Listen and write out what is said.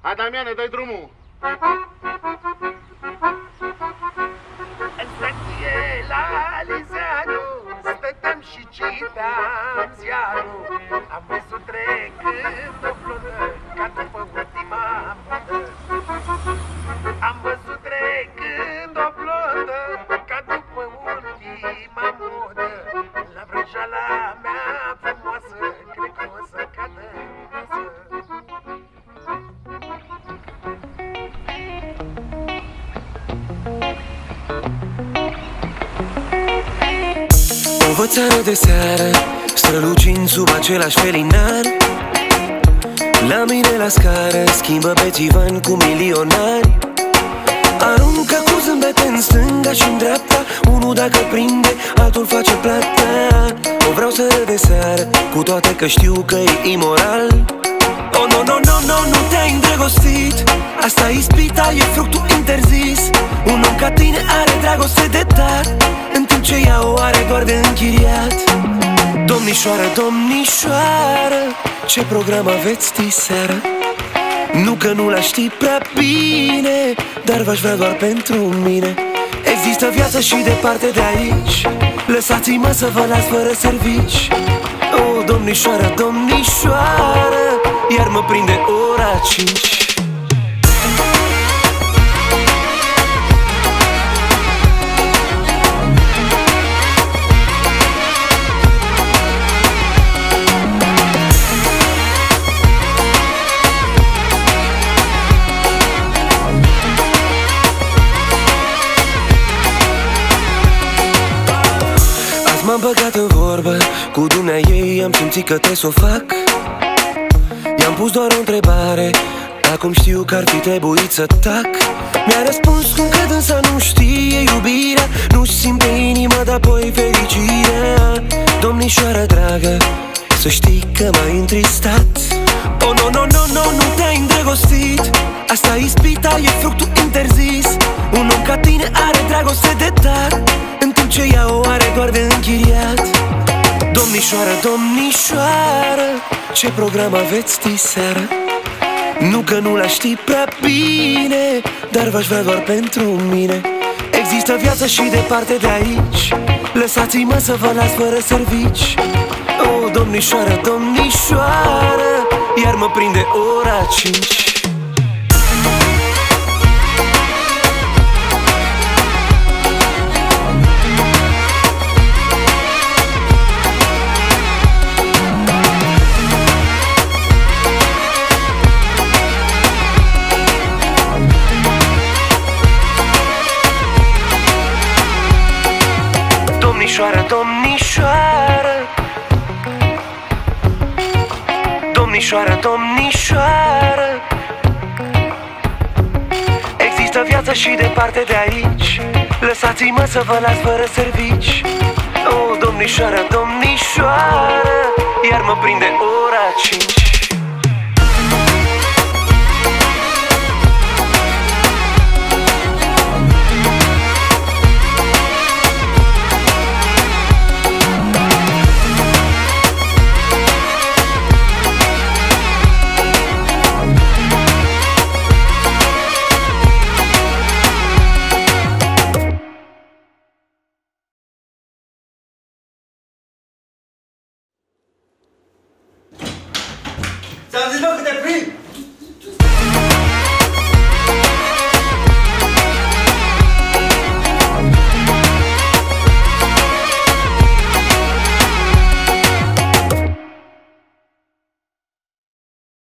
Hai, Damiane, dă-i drumul! În stație la Lizeanu stăteam și citam ziarul. Am văzut trecând o floră ca după ultima modă. Am văzut trecând o floră ca după ultima modă. La vrăjeala mea frumoasă, cred că o să cadă masă. O vățară de seară, strălucind sub același felinar. La mine la scară, schimbă bețivan cu milionari. Aruncă cu zâmbete în stânga și în dreapta. Unul dacă prinde, altul face plata. O vreau seară de seară, cu toate că știu că e imoral. Oh, no, no, no, no, nu te-ai îndrăgostit. Asta ispita, e fructul interzis. Un om ca tine are dragoste de dat, în timp ce ea o are doar de închiriat. Domnișoară, domnișoară, ce program aveți diseară? Nu că nu l-aș ști prea bine, dar v-aș vrea doar pentru mine. Există viață și departe de aici, lăsați-mă să vă las fără servici. Oh, domnișoară, domnișoară, iar mă prinde ora 5. M-am băgat în vorbă cu dumnea ei, am simțit că trebuie s-o fac. I-am pus doar o întrebare, acum știu că ar fi trebuit să tac. Mi-a răspuns cum că dânsa nu știe iubirea, nu-și simte inima, dar apoi fericirea. Domnișoară dragă, să știi că m-ai întristat. Oh, no, no, no, no, nu te-ai îndrăgostit. Asta ispita, e fructul interzis. Un om ca tine are dragoste de dat, în timp ce ea o are doar de închiriat. Domnișoară, domnișoară, ce program aveți diseară? Nu că nu l-aș ști prea bine, dar v-aș vrea doar pentru mine. Există viață și departe de aici, lăsați-mă să vă las fără servici. Oh, domnișoară, domnișoară, iar mă prinde ora 5. Domnișoară, domnișoară, domnișoară, domnișoară, există viață și departe de aici, lăsați-mă să vă las fără servici. Oh, domnișoară, domnișoară, iar mă prinde ora 5. Ți-am zis, mă, că te prind!